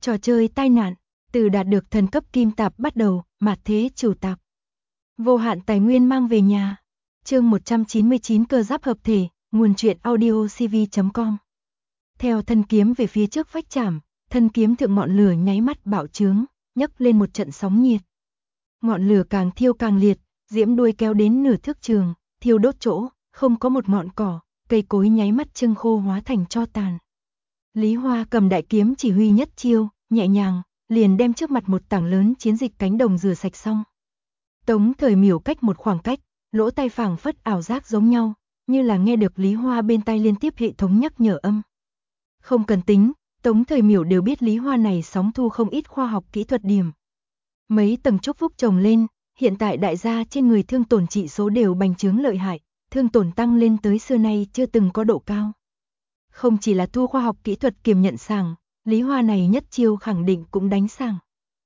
Trò chơi tai nạn, từ đạt được thần cấp kim tạp bắt đầu, mạt thế chủ tạp. Vô hạn tài nguyên mang về nhà. Chương 199 cơ giáp hợp thể, nguồn truyện audio cv.com. Theo thân kiếm về phía trước vách chạm, thân kiếm thượng ngọn lửa nháy mắt bạo trướng, nhấc lên một trận sóng nhiệt. Ngọn lửa càng thiêu càng liệt, diễm đuôi kéo đến nửa thước trường, thiêu đốt chỗ, không có một ngọn cỏ, cây cối nháy mắt trưng khô hóa thành tro tàn. Lý Hoa cầm đại kiếm chỉ huy nhất chiêu, nhẹ nhàng, liền đem trước mặt một tảng lớn chiến dịch cánh đồng rửa sạch xong. Tống Thời Miểu cách một khoảng cách, lỗ tai phảng phất ảo giác giống nhau, như là nghe được Lý Hoa bên tai liên tiếp hệ thống nhắc nhở âm. Không cần tính, Tống Thời Miểu đều biết Lý Hoa này sóng thu không ít khoa học kỹ thuật điểm. Mấy tầng chúc phúc chồng lên, hiện tại đại gia trên người thương tổn trị số đều bành trướng lợi hại, thương tổn tăng lên tới xưa nay chưa từng có độ cao. Không chỉ là thu khoa học kỹ thuật kiềm nhận sàng, Lý Hoa này nhất chiêu khẳng định cũng đánh sàng.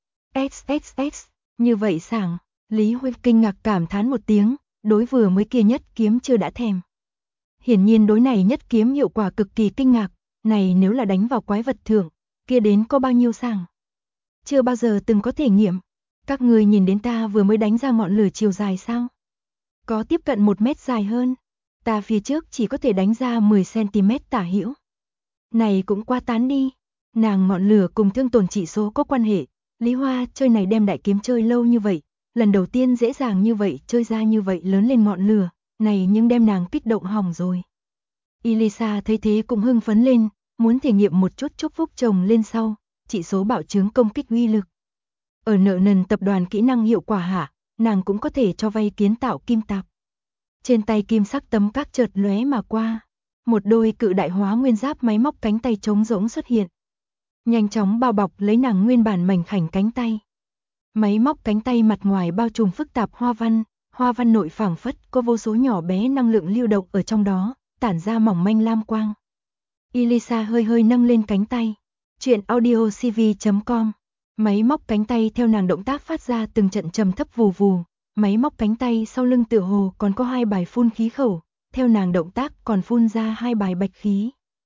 XXX, như vậy sàng, Lý Huy kinh ngạc cảm thán một tiếng, đối vừa mới kia nhất kiếm chưa đã thèm. Hiển nhiên đối này nhất kiếm hiệu quả cực kỳ kinh ngạc, này nếu là đánh vào quái vật thượng, kia đến có bao nhiêu sàng. Chưa bao giờ từng có thể nghiệm, các người nhìn đến ta vừa mới đánh ra ngọn lửa chiều dài sao? Có tiếp cận 1 mét dài hơn, ta phía trước chỉ có thể đánh ra 10cm tả hữu. Này cũng quá tán đi, nàng ngọn lửa cùng thương tổn trị số có quan hệ, Lý Hoa chơi này đem đại kiếm chơi lâu như vậy, lần đầu tiên dễ dàng như vậy chơi ra như vậy lớn lên ngọn lửa, này nhưng đem nàng kích động hỏng rồi. Elisa thấy thế cũng hưng phấn lên, muốn thể nghiệm một chút chúc phúc chồng lên sau, trị số bạo trướng công kích uy lực. Ở nợ nần tập đoàn kỹ năng hiệu quả hạ, nàng cũng có thể cho vay kiến tạo kim tạp. Trên tay kim sắc tấm các chợt lóe mà qua, một đôi cự đại hóa nguyên giáp máy móc cánh tay trống rỗng xuất hiện. Nhanh chóng bao bọc lấy nàng nguyên bản mảnh khảnh cánh tay. Máy móc cánh tay mặt ngoài bao trùm phức tạp hoa văn nội phảng phất có vô số nhỏ bé năng lượng lưu động ở trong đó, tản ra mỏng manh lam quang. Elisa hơi hơi nâng lên cánh tay. Chuyện audio cv.com. Máy móc cánh tay theo nàng động tác phát ra từng trận trầm thấp vù vù, máy móc cánh tay sau lưng tựa hồ còn có 2 bài phun khí khẩu, theo nàng động tác còn phun ra 2 bài bạch khí.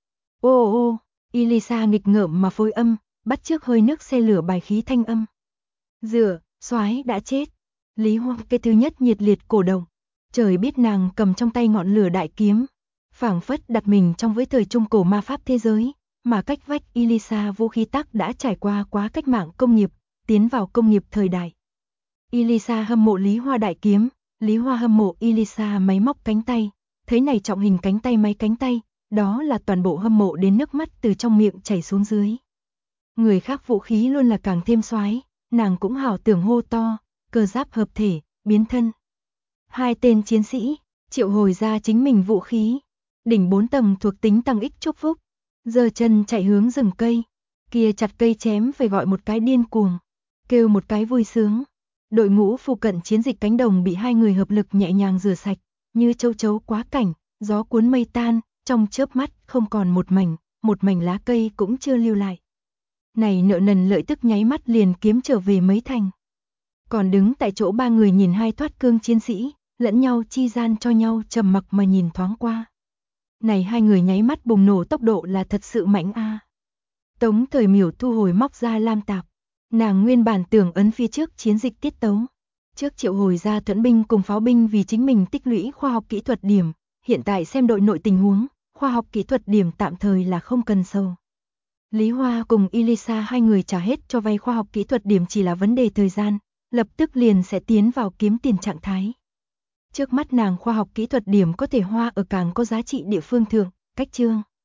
Ô ô, Elisa nghịch ngợm mà phối âm, bắt chước hơi nước xe lửa bài khí thanh âm. Rửa, soái đã chết. Lý Hoa cái thứ nhất nhiệt liệt cổ động. Trời biết nàng cầm trong tay ngọn lửa đại kiếm, phảng phất đặt mình trong với thời trung cổ ma pháp thế giới, mà cách vách Elisa vũ khí tắc đã trải qua quá cách mạng công nghiệp, tiến vào công nghiệp thời đại. Elisa hâm mộ Lý Hoa đại kiếm, Lý Hoa hâm mộ Elisa máy móc cánh tay, thấy này trọng hình cánh tay máy cánh tay, đó là toàn bộ hâm mộ đến nước mắt từ trong miệng chảy xuống dưới. Người khác vũ khí luôn là càng thêm soái, nàng cũng hảo tưởng hô to, cơ giáp hợp thể, biến thân. 2 tên chiến sĩ, triệu hồi ra chính mình vũ khí, đỉnh 4 tầng thuộc tính tăng ích chúc phúc, giơ chân chạy hướng rừng cây, kia chặt cây chém phải gọi một cái điên cuồng, kêu một cái vui sướng. Đội ngũ phụ cận chiến dịch cánh đồng bị 2 người hợp lực nhẹ nhàng rửa sạch, như châu chấu quá cảnh, gió cuốn mây tan, trong chớp mắt không còn một mảnh lá cây cũng chưa lưu lại. Này nợ nần lợi tức nháy mắt liền kiếm trở về mấy thành. Còn đứng tại chỗ 3 người nhìn 2 thoát cương chiến sĩ, lẫn nhau chi gian cho nhau trầm mặc mà nhìn thoáng qua. Này 2 người nháy mắt bùng nổ tốc độ là thật sự mạnh a. Tống Thời Miểu thu hồi móc ra lam tạp, nàng nguyên bản tưởng ấn phía trước chiến dịch tiết tấu. Trước triệu hồi ra thuẫn binh cùng pháo binh vì chính mình tích lũy khoa học kỹ thuật điểm, hiện tại xem đội nội tình huống, khoa học kỹ thuật điểm tạm thời là không cần sâu. Lý Hoa cùng Elisa 2 người trả hết cho vay khoa học kỹ thuật điểm chỉ là vấn đề thời gian, lập tức liền sẽ tiến vào kiếm tiền trạng thái. Trước mắt nàng khoa học kỹ thuật điểm có thể hoa ở càng có giá trị địa phương thượng, cách chương.